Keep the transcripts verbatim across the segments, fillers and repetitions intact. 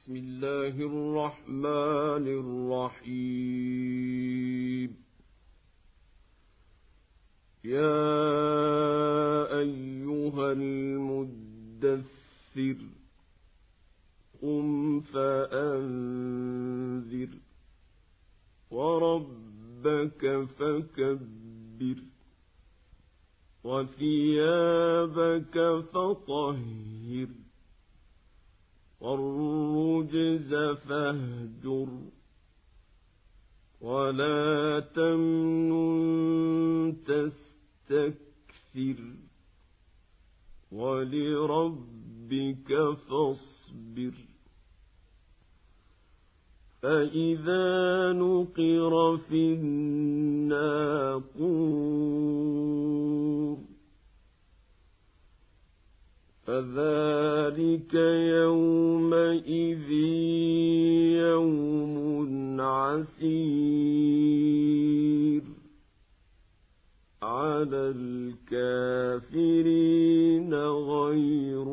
بسم الله الرحمن الرحيم. يا أيها المدثر قم فأنذر وربك فكبر وثيابك فطهر والرجز فاهجر ولا تمنن تستكثر ولربك فاصبر. فإذا نقر في الناقور فذلك يومئذ يوم عسير على الكافرين غير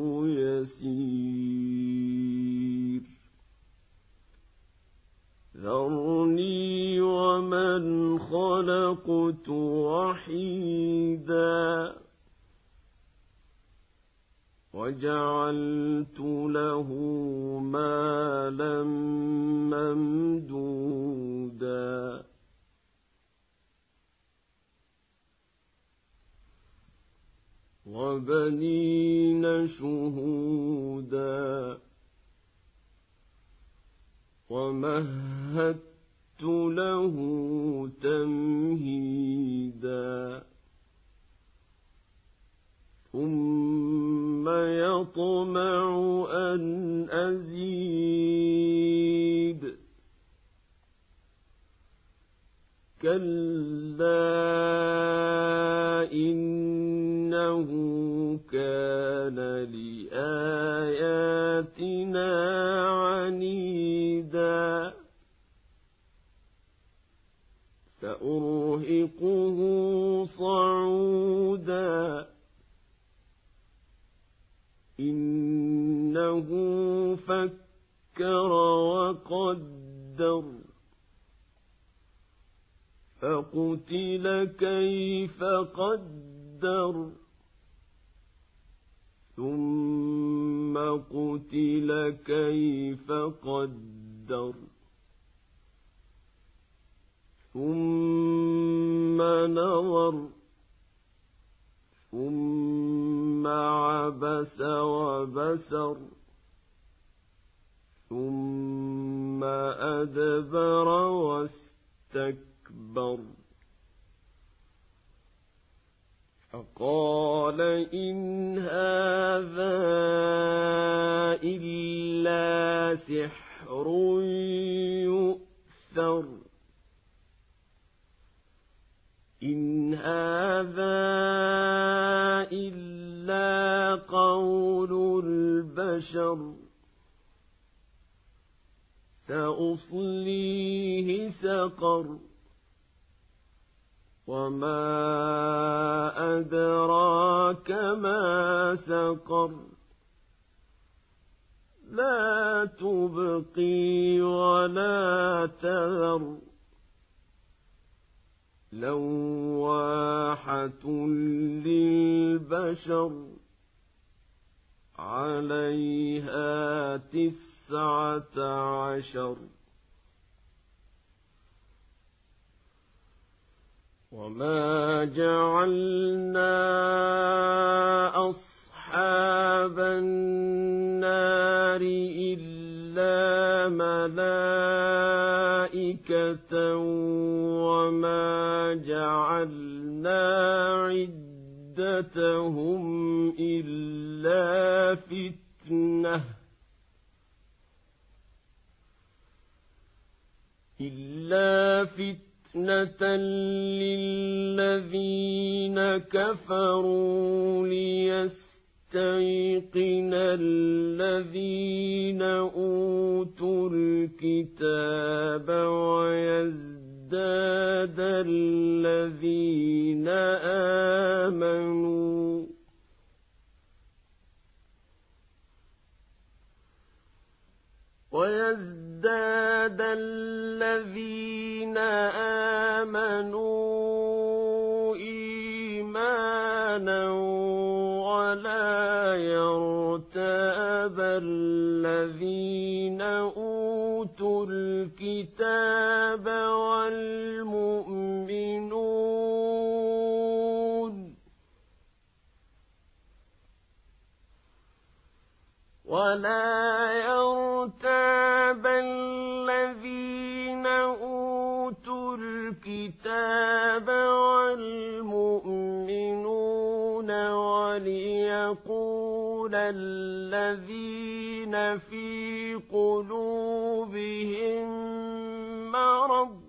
يسير. ذرني ومن خلقت وحيدا وجعلت له مالا ممدودا وبنين شهودا ومهدت له تمهيدا ثم يطمع أن أزيد كلا إنه كان لآياتنا عنيدا سأرهقه صعودا إنه فكر وقدر فقتل كيف قدر ثم قتل كيف قدر ثم نظر ثم عبس وبسر ثم أدبر واستكبر فقال إن هذا إلا سحر يؤثر إن هذا إلا قول البشر سأصليه سقر وما أدراك ما سقر لا تبقي ولا تذر لواحة للبشر عليها تسعة عشر وما جعلنا أصحاب النار إلا ملائكة وما جعلنا عدتهم إلا فتنة إلا فتنة للذين كفروا ليستيقن الذين أوتوا الكتاب ويزداد الذين آمنوا ويزداد الذين آمنوا إيمانا ولا يرتاب الذين أوتوا الكتاب والمؤمنون ولا يرتاب الذين أوتوا الكتاب والمؤمنون وليقول الذين في قلوبهم مرض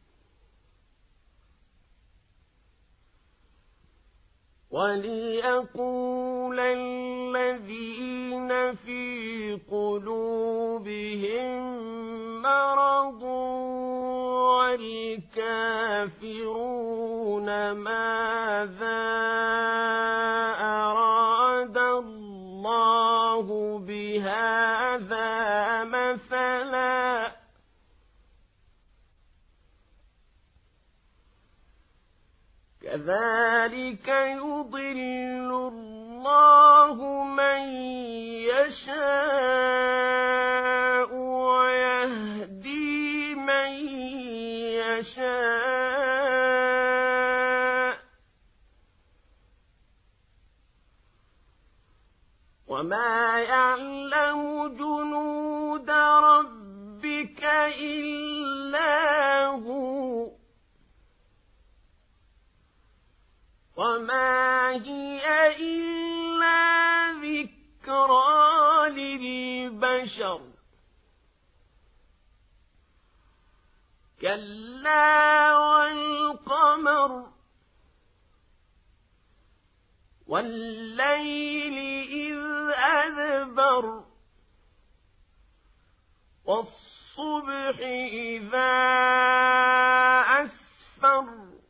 وليقول الذين في قلوبهم مرض والكافرون ماذا أراد الله بهذا مثلا كذلك يضل الله من يشاء ويهدي من يشاء وما يعلم جنود ربك إلا هو وما هي إلا ذكرى للبشر كلا والقمر والليل إذ أدبر والصبح إذا أسفر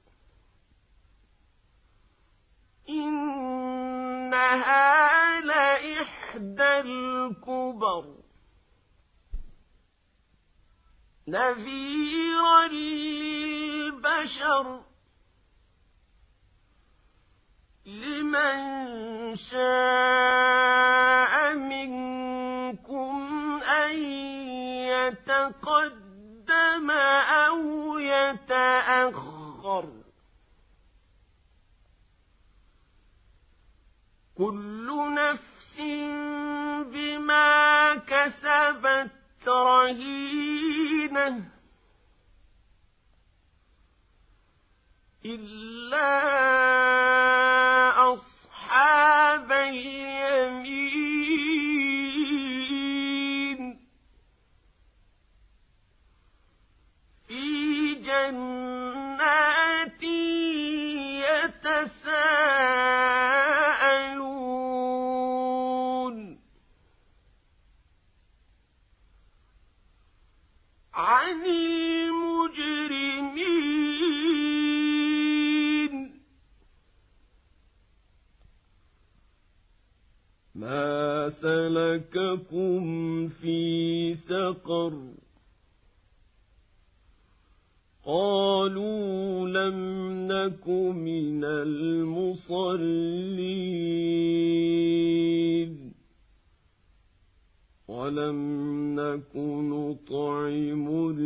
إنها لإحدى الكبر نذيرا للبشر لمن شاء منكم أن يتقدم أو يتأخر كل نفس بما كسبت رهينة إلا أصحاب اليمين في جنات يتساءلون عن المجرمين ما سلككم في سقر قالوا لم نك من المصلين ولم نك نطعم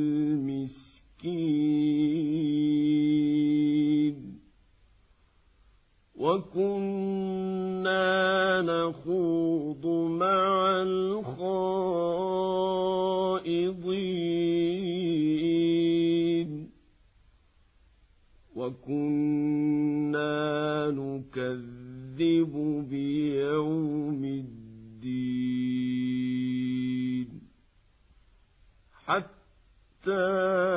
المسكين وكنا نخوض مع الخائضين وكنا نكذب بيوم الدين حتى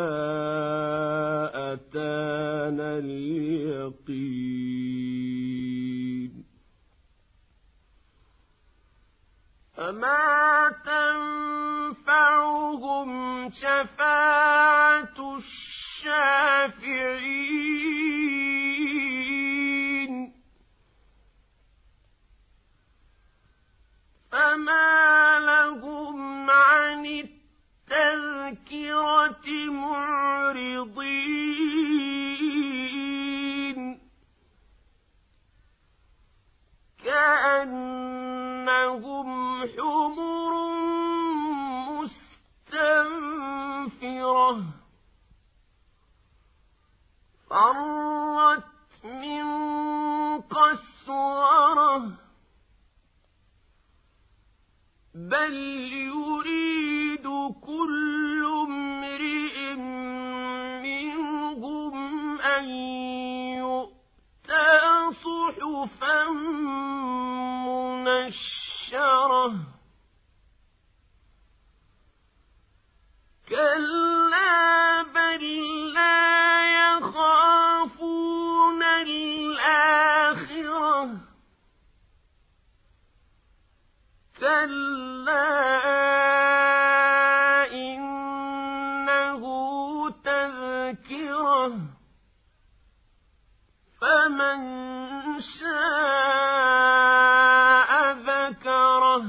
أتانا اليقين فما تنفعهم شفاعة الشافعين فما لهم عن حمر مستنفرة فرت من قسورة بل يريد كل امرئ منهم أن يؤتى صحفا منشرة كلا بل لا يخافون الآخرة كلا إنه تذكرة فمن شاء ذكره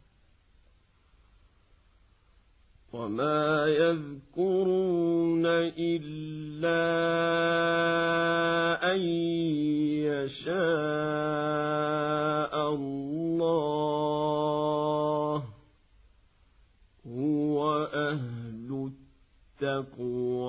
وما يذكرون إلا أن يشاء الله هو أهل التقوى